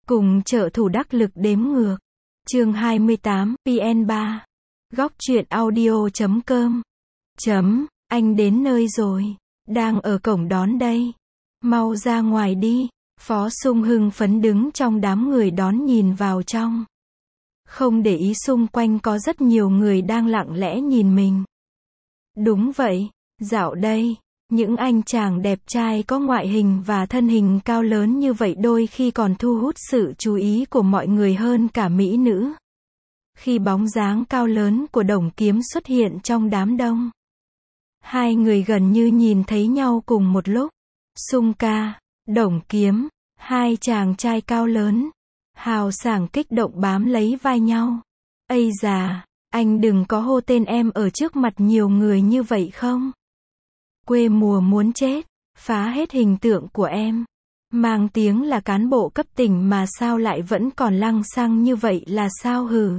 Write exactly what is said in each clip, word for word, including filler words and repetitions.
Cùng trợ thủ đắc lực đếm ngược. Chương hai mươi tám, pê en ba. Góc truyện audio chấm com. Chấm, anh đến nơi rồi. Đang ở cổng đón đây. Mau ra ngoài đi. Phó Sung hưng phấn đứng trong đám người đón nhìn vào trong. Không để ý xung quanh có rất nhiều người đang lặng lẽ nhìn mình. Đúng vậy, dạo đây, những anh chàng đẹp trai có ngoại hình và thân hình cao lớn như vậy đôi khi còn thu hút sự chú ý của mọi người hơn cả mỹ nữ. Khi bóng dáng cao lớn của Đồng Kiếm xuất hiện trong đám đông, hai người gần như nhìn thấy nhau cùng một lúc. Sung ca, Đồng Kiếm, hai chàng trai cao lớn, hào sảng kích động bám lấy vai nhau. Ây già, anh đừng có hô tên em ở trước mặt nhiều người như vậy không? Quê mùa muốn chết, phá hết hình tượng của em. Mang tiếng là cán bộ cấp tỉnh mà sao lại vẫn còn lăng xăng như vậy là sao hử?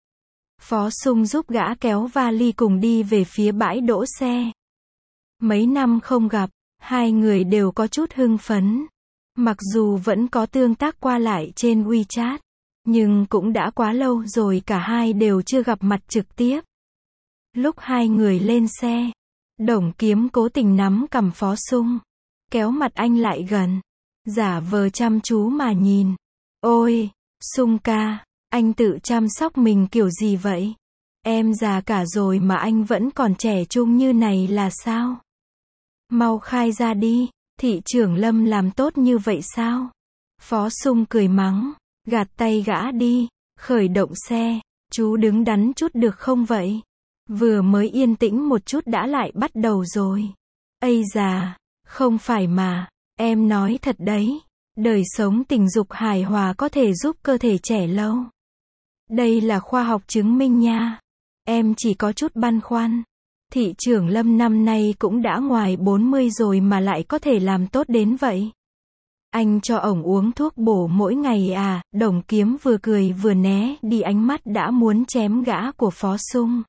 Phó Sung giúp gã kéo vali cùng đi về phía bãi đỗ xe. Mấy năm không gặp, hai người đều có chút hưng phấn. Mặc dù vẫn có tương tác qua lại trên WeChat, nhưng cũng đã quá lâu rồi cả hai đều chưa gặp mặt trực tiếp. Lúc hai người lên xe, Đồng Kiếm cố tình nắm cằm Phó Sung, kéo mặt anh lại gần, giả vờ chăm chú mà nhìn. Ôi, Sung ca, anh tự chăm sóc mình kiểu gì vậy? Em già cả rồi mà anh vẫn còn trẻ trung như này là sao? Mau khai ra đi, thị trưởng Lâm làm tốt như vậy sao? Phó Sung cười mắng, gạt tay gã đi, khởi động xe, chú đứng đắn chút được không vậy? Vừa mới yên tĩnh một chút đã lại bắt đầu rồi. Ây già, không phải mà, em nói thật đấy, đời sống tình dục hài hòa có thể giúp cơ thể trẻ lâu. Đây là khoa học chứng minh nha. Em chỉ có chút băn khoăn. Thị trưởng Lâm năm nay cũng đã ngoài bốn mươi rồi mà lại có thể làm tốt đến vậy. Anh cho ổng uống thuốc bổ mỗi ngày à? Đồng Kiếm vừa cười vừa né đi ánh mắt đã muốn chém gã của Phó Sung.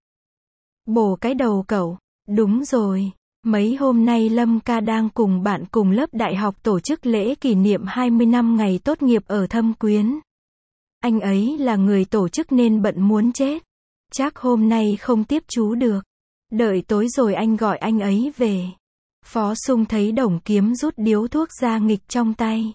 Bổ cái đầu cậu. Đúng rồi. Mấy hôm nay Lâm ca đang cùng bạn cùng lớp đại học tổ chức lễ kỷ niệm hai mươi năm ngày tốt nghiệp ở Thâm Quyến. Anh ấy là người tổ chức nên bận muốn chết. Chắc hôm nay không tiếp chú được. Đợi tối rồi anh gọi anh ấy về. Phó Sung thấy Đồng Kiếm rút điếu thuốc ra nghịch trong tay.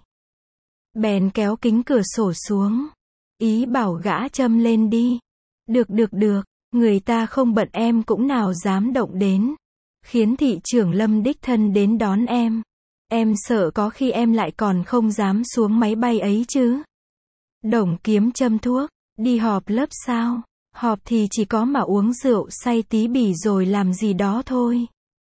Bèn kéo kính cửa sổ xuống. Ý bảo gã châm lên đi. Được được được, người ta không bận em cũng nào dám động đến. Khiến thị trưởng Lâm đích thân đến đón em. Em sợ có khi em lại còn không dám xuống máy bay ấy chứ. Đồng Kiếm châm thuốc. Đi họp lớp sao? Họp thì chỉ có mà uống rượu say tí bỉ rồi làm gì đó thôi.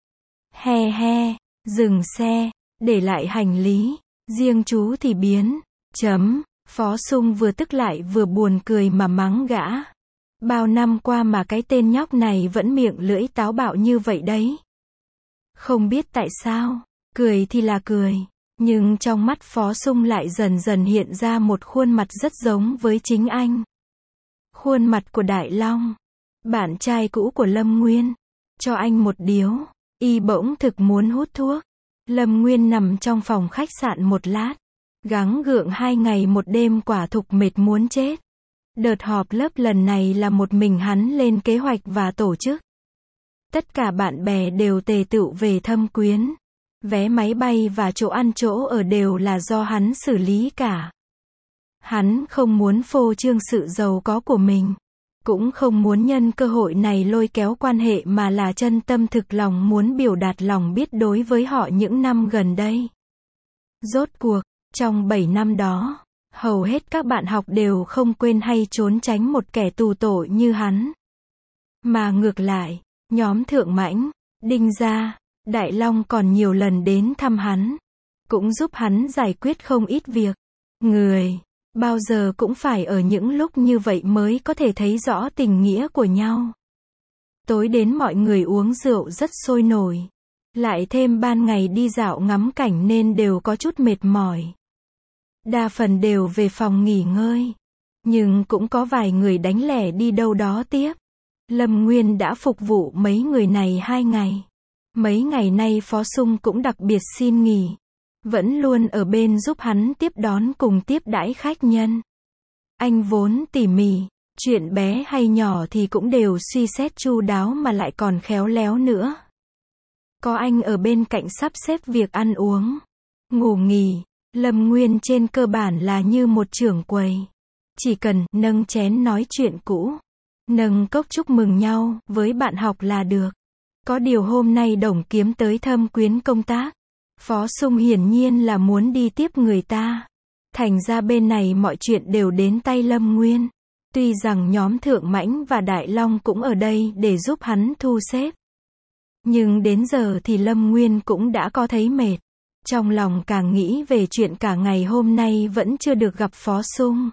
He he, dừng xe, để lại hành lý, riêng chú thì biến. Chấm, Phó Sung vừa tức lại vừa buồn cười mà mắng gã. Bao năm qua mà cái tên nhóc này vẫn miệng lưỡi táo bạo như vậy đấy. Không biết tại sao, cười thì là cười, nhưng trong mắt Phó Sung lại dần dần hiện ra một khuôn mặt rất giống với chính anh. Khuôn mặt của Đại Long, bạn trai cũ của Lâm Nguyên. Cho anh một điếu, y bỗng thực muốn hút thuốc. Lâm Nguyên nằm trong phòng khách sạn một lát, gắng gượng hai ngày một đêm quả thực mệt muốn chết. Đợt họp lớp lần này là một mình hắn lên kế hoạch và tổ chức. Tất cả bạn bè đều tề tựu về Thâm Quyến. Vé máy bay và chỗ ăn chỗ ở đều là do hắn xử lý cả. Hắn không muốn phô trương sự giàu có của mình, cũng không muốn nhân cơ hội này lôi kéo quan hệ mà là chân tâm thực lòng muốn biểu đạt lòng biết đối với họ những năm gần đây. Rốt cuộc, trong bảy năm đó, hầu hết các bạn học đều không quên hay trốn tránh một kẻ tù tội như hắn. Mà ngược lại, nhóm Thượng Mãnh, Đinh Gia, Đại Long còn nhiều lần đến thăm hắn, cũng giúp hắn giải quyết không ít việc. Người bao giờ cũng phải ở những lúc như vậy mới có thể thấy rõ tình nghĩa của nhau. Tối đến mọi người uống rượu rất sôi nổi. Lại thêm ban ngày đi dạo ngắm cảnh nên đều có chút mệt mỏi. Đa phần đều về phòng nghỉ ngơi. Nhưng cũng có vài người đánh lẻ đi đâu đó tiếp. Lâm Nguyên đã phục vụ mấy người này hai ngày. Mấy ngày nay Phó Sung cũng đặc biệt xin nghỉ. vẫn luôn ở bên giúp hắn tiếp đón cùng tiếp đãi khách nhân. Anh vốn tỉ mỉ, chuyện bé hay nhỏ thì cũng đều suy xét chu đáo mà lại còn khéo léo nữa. Có anh ở bên cạnh sắp xếp việc ăn uống, ngủ nghỉ, Lâm Nguyên trên cơ bản là như một trưởng quầy. Chỉ cần nâng chén nói chuyện cũ, nâng cốc chúc mừng nhau với bạn học là được. Có điều hôm nay Đồng Kiếm tới Thâm Quyến công tác, Phó Sung hiển nhiên là muốn đi tiếp người ta. Thành ra bên này mọi chuyện đều đến tay Lâm Nguyên. Tuy rằng nhóm Thượng Mãnh và Đại Long cũng ở đây để giúp hắn thu xếp. Nhưng đến giờ thì Lâm Nguyên cũng đã có thấy mệt. Trong lòng càng nghĩ về chuyện cả ngày hôm nay vẫn chưa được gặp Phó Sung.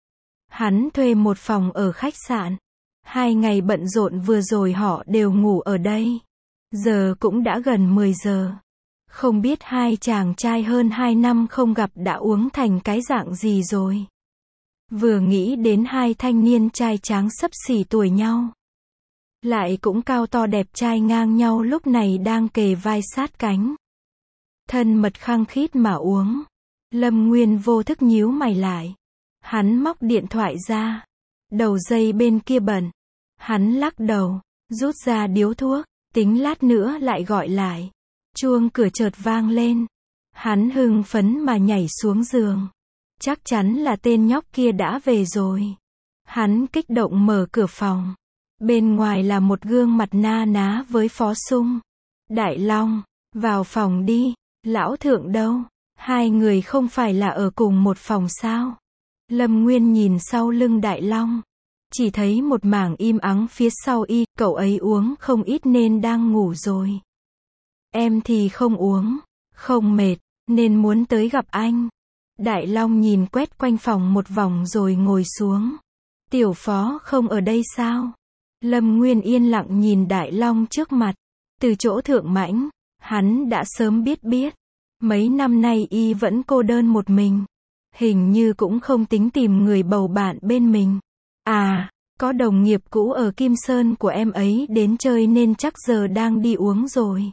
Hắn thuê một phòng ở khách sạn. Hai ngày bận rộn vừa rồi họ đều ngủ ở đây. Giờ cũng đã gần mười giờ. Không biết hai chàng trai hơn hai năm không gặp đã uống thành cái dạng gì rồi. Vừa nghĩ đến hai thanh niên trai tráng xấp xỉ tuổi nhau. Lại cũng cao to đẹp trai ngang nhau lúc này đang kề vai sát cánh. Thân mật khăng khít mà uống. Lâm Nguyên vô thức nhíu mày lại. Hắn móc điện thoại ra. Đầu dây bên kia bận. Hắn lắc đầu, rút ra điếu thuốc, tính lát nữa lại gọi lại. Chuông cửa chợt vang lên. Hắn hưng phấn mà nhảy xuống giường. Chắc chắn là tên nhóc kia đã về rồi. Hắn kích động mở cửa phòng. Bên ngoài là một gương mặt na ná với Phó Sung. Đại Long, vào phòng đi. Lão Thượng đâu? Hai người không phải là ở cùng một phòng sao? Lâm Nguyên nhìn sau lưng Đại Long. Chỉ thấy một mảng im ắng phía sau y, cậu ấy uống không ít nên đang ngủ rồi. Em thì không uống, không mệt, nên muốn tới gặp anh. Đại Long nhìn quét quanh phòng một vòng rồi ngồi xuống. Tiểu Phó không ở đây sao? Lâm Nguyên yên lặng nhìn Đại Long trước mặt. Từ chỗ Thượng Mãnh, hắn đã sớm biết biết. Mấy năm nay y vẫn cô đơn một mình. Hình như cũng không tính tìm người bầu bạn bên mình. À, có đồng nghiệp cũ ở Kim Sơn của em ấy đến chơi nên chắc giờ đang đi uống rồi.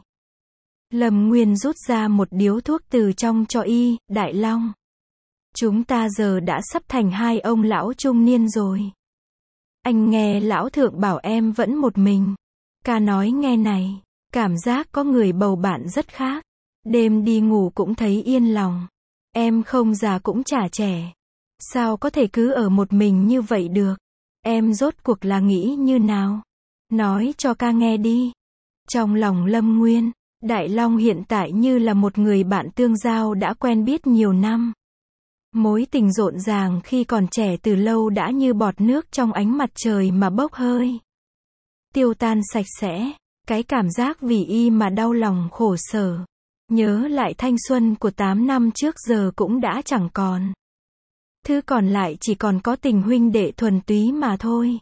Lâm Nguyên rút ra một điếu thuốc từ trong cho y. Đại Long, chúng ta giờ đã sắp thành hai ông lão trung niên rồi. Anh nghe lão Thượng bảo em vẫn một mình. Ca nói nghe này, cảm giác có người bầu bạn rất khác. Đêm đi ngủ cũng thấy yên lòng. Em không già cũng chả trẻ. Sao có thể cứ ở một mình như vậy được? Em rốt cuộc là nghĩ như nào? Nói cho ca nghe đi. Trong lòng Lâm Nguyên, Đại Long hiện tại như là một người bạn tương giao đã quen biết nhiều năm. Mối tình rộn ràng khi còn trẻ từ lâu đã như bọt nước trong ánh mặt trời mà bốc hơi. Tiêu tan sạch sẽ, cái cảm giác vì y mà đau lòng khổ sở. Nhớ lại thanh xuân của tám năm trước giờ cũng đã chẳng còn. Thứ còn lại chỉ còn có tình huynh đệ thuần túy mà thôi.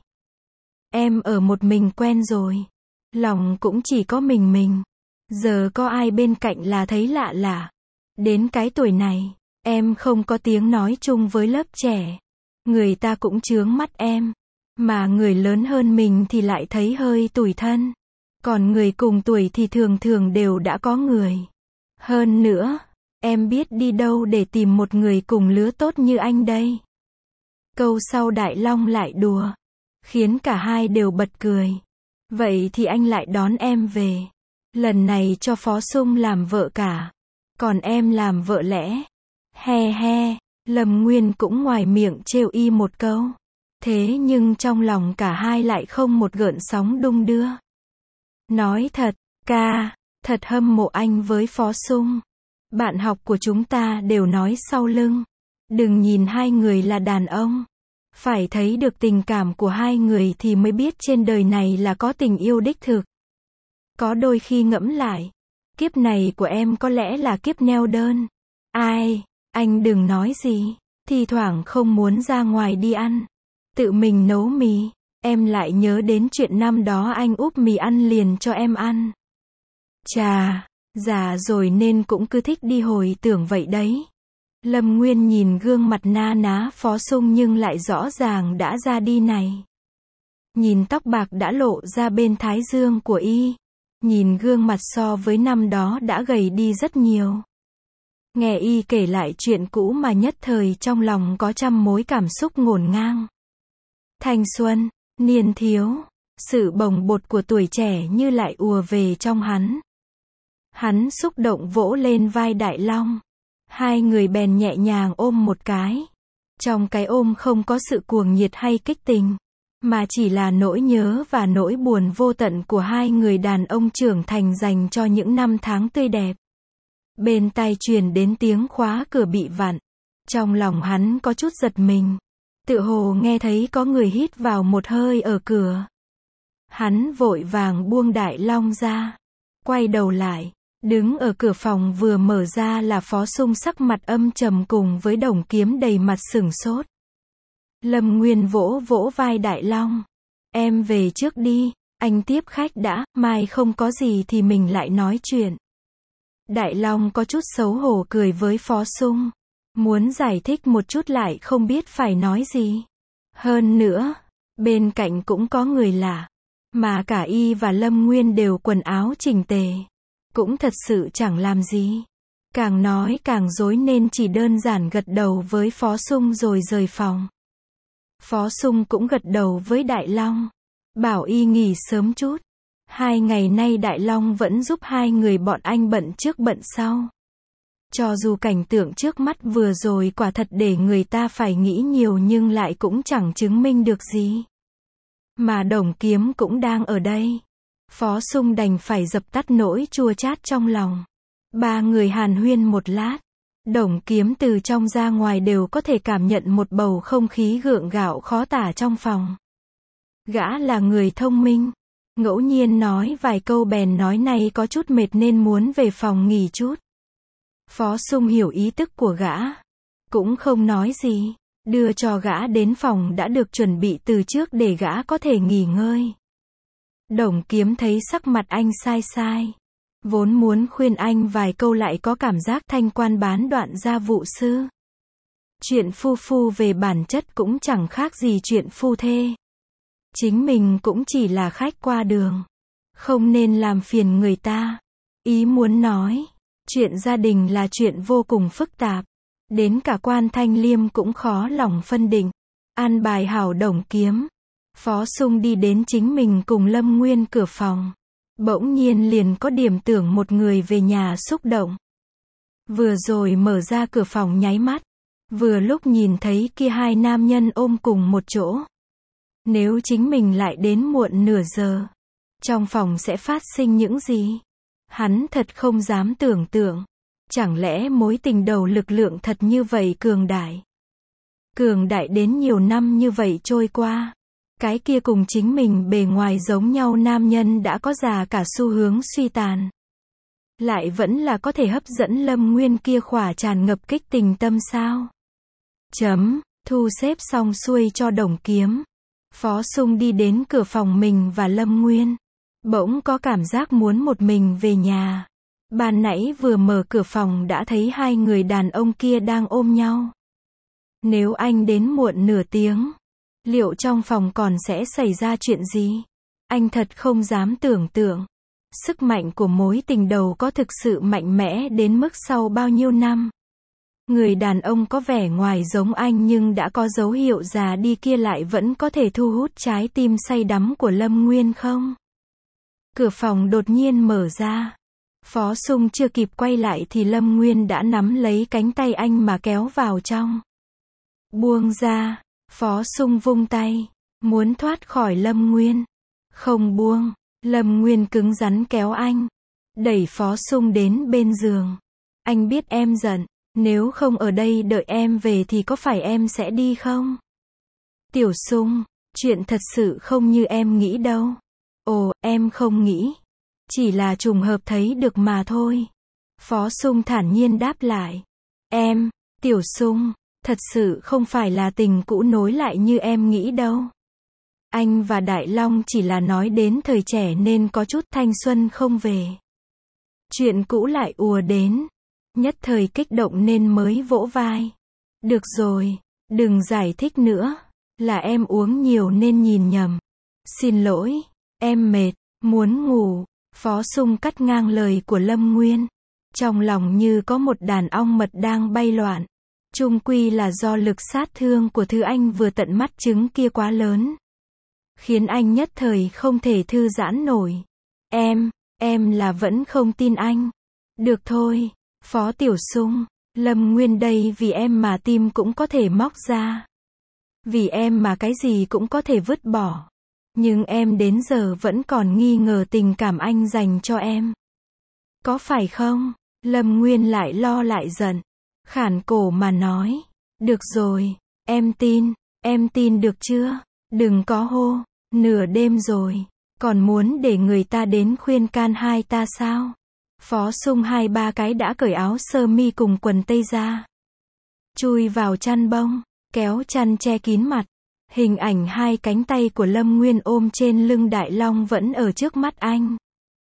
Em ở một mình quen rồi. Lòng cũng chỉ có mình mình. Giờ có ai bên cạnh là thấy lạ lạ. Đến cái tuổi này, em không có tiếng nói chung với lớp trẻ. Người ta cũng chướng mắt em. Mà người lớn hơn mình thì lại thấy hơi tủi thân. Còn người cùng tuổi thì thường thường đều đã có người. Hơn nữa, em biết đi đâu để tìm một người cùng lứa tốt như anh đây. Câu sau Đại Long lại đùa, khiến cả hai đều bật cười. Vậy thì anh lại đón em về. Lần này cho Phó Sung làm vợ cả. Còn em làm vợ lẽ. He he, Lâm Nguyên cũng ngoài miệng trêu y một câu. Thế nhưng trong lòng cả hai lại không một gợn sóng đung đưa. Nói thật, ca, thật hâm mộ anh với Phó Sung. Bạn học của chúng ta đều nói sau lưng. Đừng nhìn hai người là đàn ông. Phải thấy được tình cảm của hai người thì mới biết trên đời này là có tình yêu đích thực. Có đôi khi ngẫm lại, kiếp này của em có lẽ là kiếp neo đơn. Ai, anh đừng nói gì, thi thoảng không muốn ra ngoài đi ăn. Tự mình nấu mì, em lại nhớ đến chuyện năm đó anh úp mì ăn liền cho em ăn. Chà, già rồi nên cũng cứ thích đi hồi tưởng vậy đấy. Lâm Nguyên nhìn gương mặt na ná Phó Sung nhưng lại rõ ràng đã ra đi này. Nhìn tóc bạc đã lộ ra bên thái dương của y. Nhìn gương mặt so với năm đó đã gầy đi rất nhiều. Nghe y kể lại chuyện cũ mà nhất thời trong lòng có trăm mối cảm xúc ngổn ngang. Thanh xuân, niên thiếu, sự bồng bột của tuổi trẻ như lại ùa về trong hắn. Hắn xúc động vỗ lên vai Đại Long. Hai người bèn nhẹ nhàng ôm một cái. Trong cái ôm không có sự cuồng nhiệt hay kích tình, mà chỉ là nỗi nhớ và nỗi buồn vô tận của hai người đàn ông trưởng thành dành cho những năm tháng tươi đẹp. Bên tai truyền đến tiếng khóa cửa bị vặn. Trong lòng hắn có chút giật mình. Tựa hồ nghe thấy có người hít vào một hơi ở cửa. Hắn vội vàng buông Đại Long ra. Quay đầu lại. Đứng ở cửa phòng vừa mở ra là Phó Sung sắc mặt âm trầm cùng với Đồng Kiếm đầy mặt sửng sốt. Lâm Nguyên vỗ vỗ vai Đại Long. Em về trước đi, anh tiếp khách đã, mai không có gì thì mình lại nói chuyện. Đại Long có chút xấu hổ cười với Phó Sung. Muốn giải thích một chút lại không biết phải nói gì. Hơn nữa, bên cạnh cũng có người lạ. Mà cả y và Lâm Nguyên đều quần áo chỉnh tề. Cũng thật sự chẳng làm gì. Càng nói càng rối nên chỉ đơn giản gật đầu với Phó Sung rồi rời phòng. Phó Sung cũng gật đầu với Đại Long. Bảo y nghỉ sớm chút. Hai ngày nay Đại Long vẫn giúp hai người bọn anh bận trước bận sau. Cho dù cảnh tượng trước mắt vừa rồi quả thật để người ta phải nghĩ nhiều nhưng lại cũng chẳng chứng minh được gì. Mà Đồng Kiếm cũng đang ở đây. Phó Sung đành phải dập tắt nỗi chua chát trong lòng. Ba người hàn huyên một lát. Đồng Kiếm từ trong ra ngoài đều có thể cảm nhận một bầu không khí gượng gạo khó tả trong phòng. Gã là người thông minh. Ngẫu nhiên nói vài câu bèn nói này có chút mệt nên muốn về phòng nghỉ chút. Phó Sung hiểu ý tức của gã. Cũng không nói gì. Đưa cho gã đến phòng đã được chuẩn bị từ trước để gã có thể nghỉ ngơi. Đồng Kiếm thấy sắc mặt anh sai sai. Vốn muốn khuyên anh vài câu lại có cảm giác thanh quan bán đoạn gia vụ sư. Chuyện phu phu về bản chất cũng chẳng khác gì chuyện phu thê. Chính mình cũng chỉ là khách qua đường. Không nên làm phiền người ta. Ý muốn nói, chuyện gia đình là chuyện vô cùng phức tạp. Đến cả Quan Thanh Liêm cũng khó lòng phân định. An bài hảo Đồng Kiếm. Phó Sung đi đến chính mình cùng Lâm Nguyên cửa phòng. Bỗng nhiên liền có điểm tưởng một người về nhà xúc động. Vừa rồi mở ra cửa phòng nháy mắt. Vừa lúc nhìn thấy kia hai nam nhân ôm cùng một chỗ. Nếu chính mình lại đến muộn nửa giờ, trong phòng sẽ phát sinh những gì? Hắn thật không dám tưởng tượng. Chẳng lẽ mối tình đầu lực lượng thật như vậy cường đại? Cường đại đến nhiều năm như vậy trôi qua. Cái kia cùng chính mình bề ngoài giống nhau nam nhân đã có già cả xu hướng suy tàn. Lại vẫn là có thể hấp dẫn Lâm Nguyên kia khỏa tràn ngập kích tình tâm sao? Chấm, thu xếp xong xuôi cho Đồng Kiếm. Phó Sung đi đến cửa phòng mình và Lâm Nguyên. Bỗng có cảm giác muốn một mình về nhà. Ban nãy vừa mở cửa phòng đã thấy hai người đàn ông kia đang ôm nhau. Nếu anh đến muộn nửa tiếng, liệu trong phòng còn sẽ xảy ra chuyện gì? Anh thật không dám tưởng tượng. Sức mạnh của mối tình đầu có thực sự mạnh mẽ đến mức sau bao nhiêu năm. Người đàn ông có vẻ ngoài giống anh nhưng đã có dấu hiệu già đi kia lại vẫn có thể thu hút trái tim say đắm của Lâm Nguyên không? Cửa phòng đột nhiên mở ra. Phó Sung chưa kịp quay lại thì Lâm Nguyên đã nắm lấy cánh tay anh mà kéo vào trong. Buông ra. Phó Sung vung tay. Muốn thoát khỏi Lâm Nguyên. Không buông. Lâm Nguyên cứng rắn kéo anh. Đẩy Phó Sung đến bên giường. Anh biết em giận. Nếu không ở đây đợi em về thì có phải em sẽ đi không? Tiểu Sung, chuyện thật sự không như em nghĩ đâu. Ồ, em không nghĩ. Chỉ là trùng hợp thấy được mà thôi. Phó Sung thản nhiên đáp lại. Em, Tiểu Sung, thật sự không phải là tình cũ nối lại như em nghĩ đâu. Anh và Đại Long chỉ là nói đến thời trẻ nên có chút thanh xuân không về. Chuyện cũ lại ùa đến. Nhất thời kích động nên mới vỗ vai. Được rồi, đừng giải thích nữa. Là em uống nhiều nên nhìn nhầm. Xin lỗi, em mệt, muốn ngủ. Phó Sung cắt ngang lời của Lâm Nguyên. Trong lòng như có một đàn ong mật đang bay loạn. Chung quy là do lực sát thương của thứ anh vừa tận mắt chứng kia quá lớn. Khiến anh nhất thời không thể thư giãn nổi. Em, em là vẫn không tin anh. Được thôi, Phó Tiểu Sung, Lâm Nguyên đây vì em mà tim cũng có thể móc ra. Vì em mà cái gì cũng có thể vứt bỏ. Nhưng em đến giờ vẫn còn nghi ngờ tình cảm anh dành cho em. Có phải không? Lâm Nguyên lại lo lại giận. Khản cổ mà nói. Được rồi, em tin, em tin được chưa? Đừng có hô, nửa đêm rồi. Còn muốn để người ta đến khuyên can hai ta sao? Phó Sung hai ba cái đã cởi áo sơ mi cùng quần tây ra. Chui vào chăn bông, kéo chăn che kín mặt. Hình ảnh hai cánh tay của Lâm Nguyên ôm trên lưng Đại Long vẫn ở trước mắt anh.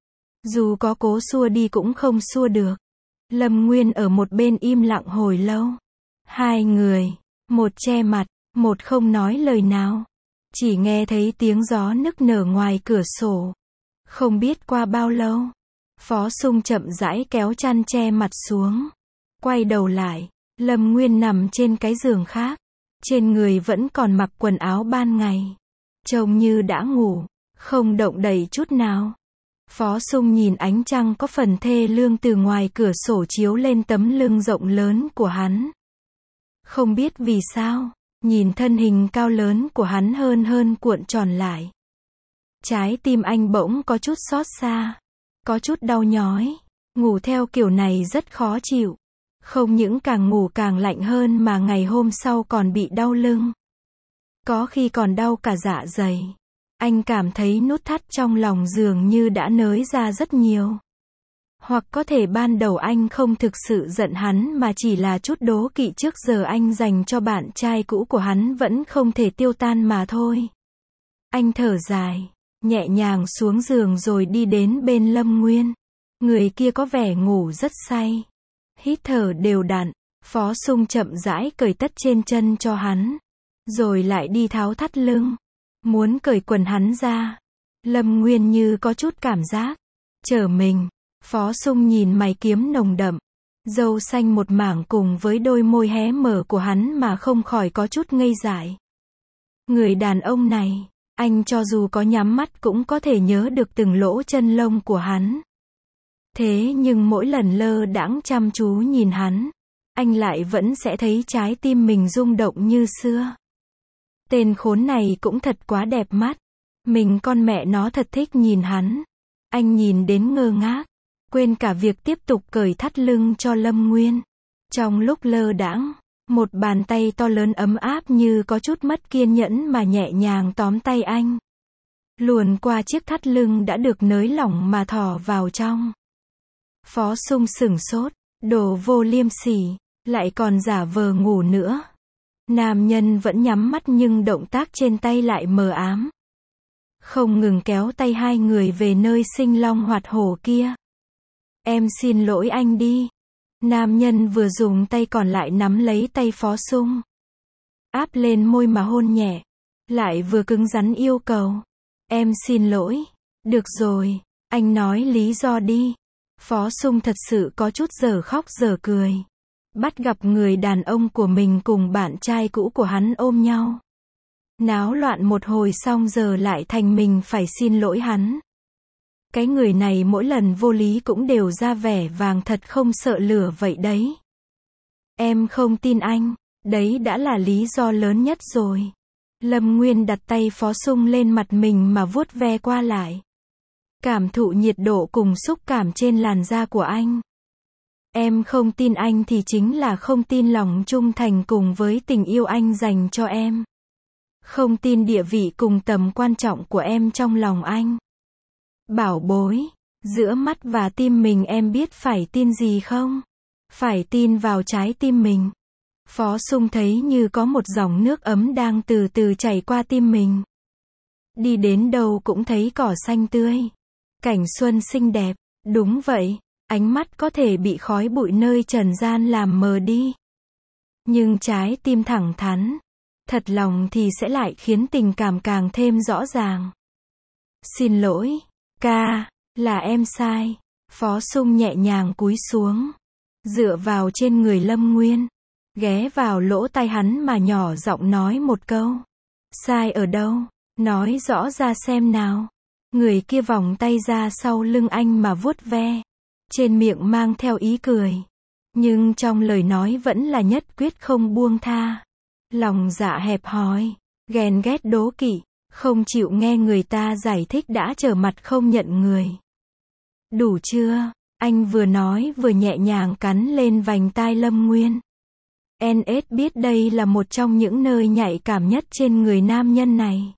Dù có cố xua đi cũng không xua được. Lâm Nguyên ở một bên im lặng hồi lâu. Hai người, một che mặt, một không nói lời nào. Chỉ nghe thấy tiếng gió nức nở ngoài cửa sổ. Không biết qua bao lâu, Phó Sung chậm rãi kéo chăn che mặt xuống. Quay đầu lại, Lâm Nguyên nằm trên cái giường khác. Trên người vẫn còn mặc quần áo ban ngày. Trông như đã ngủ, không động đậy chút nào. Phó Sung nhìn ánh trăng có phần thê lương từ ngoài cửa sổ chiếu lên tấm lưng rộng lớn của hắn. Không biết vì sao, nhìn thân hình cao lớn của hắn hơn hơn cuộn tròn lại. Trái tim anh bỗng có chút xót xa, có chút đau nhói. Ngủ theo kiểu này rất khó chịu. Không những càng ngủ càng lạnh hơn mà ngày hôm sau còn bị đau lưng. Có khi còn đau cả dạ dày. Anh cảm thấy nút thắt trong lòng dường như đã nới ra rất nhiều. Hoặc có thể ban đầu anh không thực sự giận hắn mà chỉ là chút đố kỵ trước giờ anh dành cho bạn trai cũ của hắn vẫn không thể tiêu tan mà thôi. Anh thở dài, nhẹ nhàng xuống giường rồi đi đến bên Lâm Nguyên. Người kia có vẻ ngủ rất say. Hít thở đều đặn, Phó Sung chậm rãi cởi tất trên chân cho hắn. Rồi lại đi tháo thắt lưng. Muốn cởi quần hắn ra. Lâm Nguyên như có chút cảm giác. Trở mình. Phó Sung nhìn mày kiếm nồng đậm. Râu xanh một mảng cùng với đôi môi hé mở của hắn mà không khỏi có chút ngây dại. Người đàn ông này, anh cho dù có nhắm mắt cũng có thể nhớ được từng lỗ chân lông của hắn. Thế nhưng mỗi lần lơ đãng chăm chú nhìn hắn, anh lại vẫn sẽ thấy trái tim mình rung động như xưa. Tên khốn này cũng thật quá đẹp mắt. Mình con mẹ nó thật thích nhìn hắn. Anh nhìn đến ngơ ngác, quên cả việc tiếp tục cởi thắt lưng cho Lâm Nguyên. Trong lúc lơ đãng, một bàn tay to lớn ấm áp như có chút mất kiên nhẫn mà nhẹ nhàng tóm tay anh. Luồn qua chiếc thắt lưng đã được nới lỏng mà thò vào trong. Phó Sung sửng sốt, đồ vô liêm sỉ, lại còn giả vờ ngủ nữa. Nam nhân vẫn nhắm mắt nhưng động tác trên tay lại mờ ám. Không ngừng kéo tay hai người về nơi sinh long hoạt hổ kia. Em xin lỗi anh đi. Nam nhân vừa dùng tay còn lại nắm lấy tay Phó Sung. Áp lên môi mà hôn nhẹ. Lại vừa cứng rắn yêu cầu. Em xin lỗi. Được rồi, anh nói lý do đi. Phó Sung thật sự có chút dở khóc dở cười. Bắt gặp người đàn ông của mình cùng bạn trai cũ của hắn ôm nhau. Náo loạn một hồi xong giờ lại thành mình phải xin lỗi hắn. Cái người này mỗi lần vô lý cũng đều ra vẻ vàng thật không sợ lửa vậy đấy. Em không tin anh, đấy đã là lý do lớn nhất rồi. Lâm Nguyên đặt tay Phó Sung lên mặt mình mà vuốt ve qua lại. Cảm thụ nhiệt độ cùng xúc cảm trên làn da của anh. Em không tin anh thì chính là không tin lòng trung thành cùng với tình yêu anh dành cho em. Không tin địa vị cùng tầm quan trọng của em trong lòng anh. Bảo bối, giữa mắt và tim mình em biết phải tin gì không? Phải tin vào trái tim mình. Phó Sung thấy như có một dòng nước ấm đang từ từ chảy qua tim mình. Đi đến đâu cũng thấy cỏ xanh tươi. Cảnh xuân xinh đẹp. Đúng vậy, ánh mắt có thể bị khói bụi nơi trần gian làm mờ đi. Nhưng trái tim thẳng thắn, thật lòng thì sẽ lại khiến tình cảm càng thêm rõ ràng. Xin lỗi, ca, là em sai. Phó Sung nhẹ nhàng cúi xuống, dựa vào trên người Lâm Nguyên, ghé vào lỗ tai hắn mà nhỏ giọng nói một câu. Sai ở đâu? Nói rõ ra xem nào. Người kia vòng tay ra sau lưng anh mà vuốt ve, trên miệng mang theo ý cười, nhưng trong lời nói vẫn là nhất quyết không buông tha. Lòng dạ hẹp hòi, ghen ghét đố kỵ, không chịu nghe người ta giải thích đã trở mặt không nhận người. Đủ chưa? Anh vừa nói vừa nhẹ nhàng cắn lên vành tai Lâm Nguyên. en ét biết đây là một trong những nơi nhạy cảm nhất trên người nam nhân này.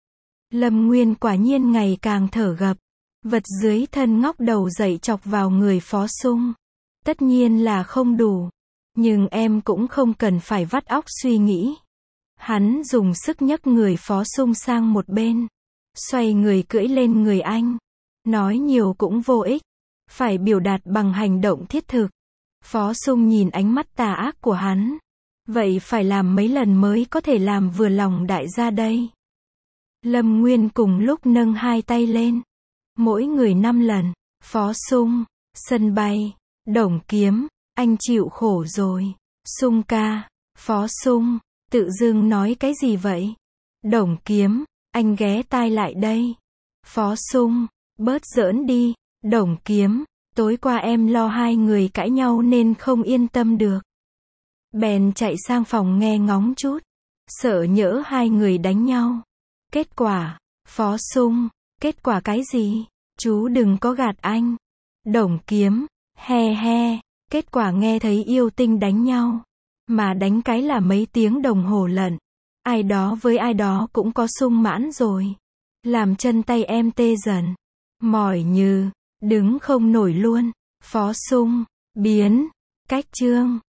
Lâm Nguyên quả nhiên ngày càng thở gấp, vật dưới thân ngóc đầu dậy chọc vào người Phó Sung. Tất nhiên là không đủ, nhưng em cũng không cần phải vắt óc suy nghĩ. Hắn dùng sức nhấc người Phó Sung sang một bên, xoay người cưỡi lên người anh. Nói nhiều cũng vô ích, phải biểu đạt bằng hành động thiết thực. Phó Sung nhìn ánh mắt tà ác của hắn. Vậy phải làm mấy lần mới có thể làm vừa lòng đại gia đây? Lâm Nguyên cùng lúc nâng hai tay lên. Mỗi người năm lần. Phó Sung, sân bay, Đồng Kiếm, anh chịu khổ rồi. Sung ca, Phó Sung, tự dưng nói cái gì vậy? Đồng Kiếm, anh ghé tai lại đây. Phó Sung, bớt giỡn đi. Đồng Kiếm, tối qua em lo hai người cãi nhau nên không yên tâm được. Bèn chạy sang phòng nghe ngóng chút, sợ nhỡ hai người đánh nhau. Kết quả, Phó Sung, kết quả cái gì? Chú đừng có gạt anh. Đồng Kiếm, he he, kết quả nghe thấy yêu tinh đánh nhau. Mà đánh cái là mấy tiếng đồng hồ lận. Ai đó với ai đó cũng có sung mãn rồi. Làm chân tay em tê dần, mỏi như, đứng không nổi luôn. Phó Sung, biến, cách chương.